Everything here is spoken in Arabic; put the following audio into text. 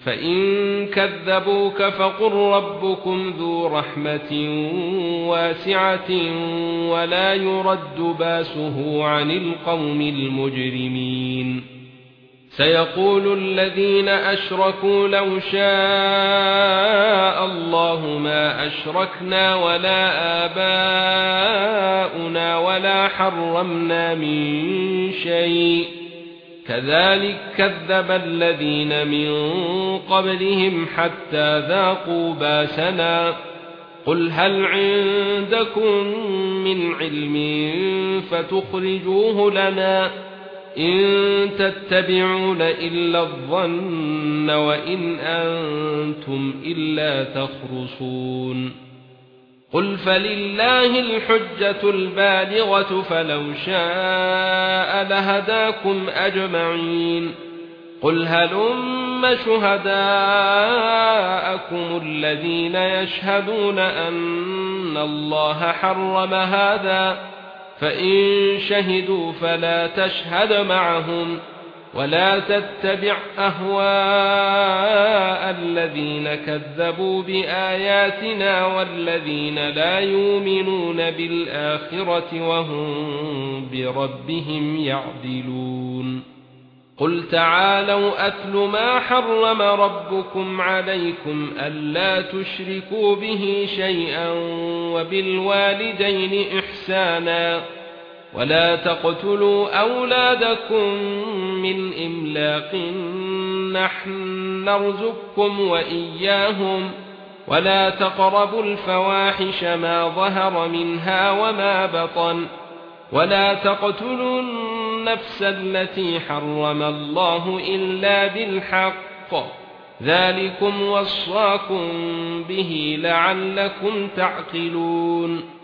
فإن كذبوك فقل ربكم ذو رحمة واسعة ولا يرد باسه عن القوم المجرمين سيقول الذين أشركوا لو شاء الله ما أشركنا ولا آباؤنا ولا حرمنا من شيء كذلك كذب الذين من قبلهم حتى ذاقوا باسنا قل هل عندكم من علم فتخرجوه لنا إن تتبعون إلا الظن وإن أنتم إلا تخرصون قل فلله الحجة البالغة فلو شاء لهداكم أجمعين قل هلم شهداءكم الذين يشهدون أن الله حرم هذا فإن شهدوا فلا تشهد معهم ولا تتبع أهواء الذين كذبوا بآياتنا والذين لا يؤمنون بالآخرة وهم بربهم يعدلون قل تعالوا أتل ما حرم ربكم عليكم ألا تشركوا به شيئا وبالوالدين إحسانا ولا تقتلوا أولادكم من إملاق نحن نرزقكم وإياهم ولا تقربوا الفواحش ما ظهر منها وما بطن ولا تقتلوا النفس التي حرم الله إلا بالحق ذلكم وصاكم به لعلكم تعقلون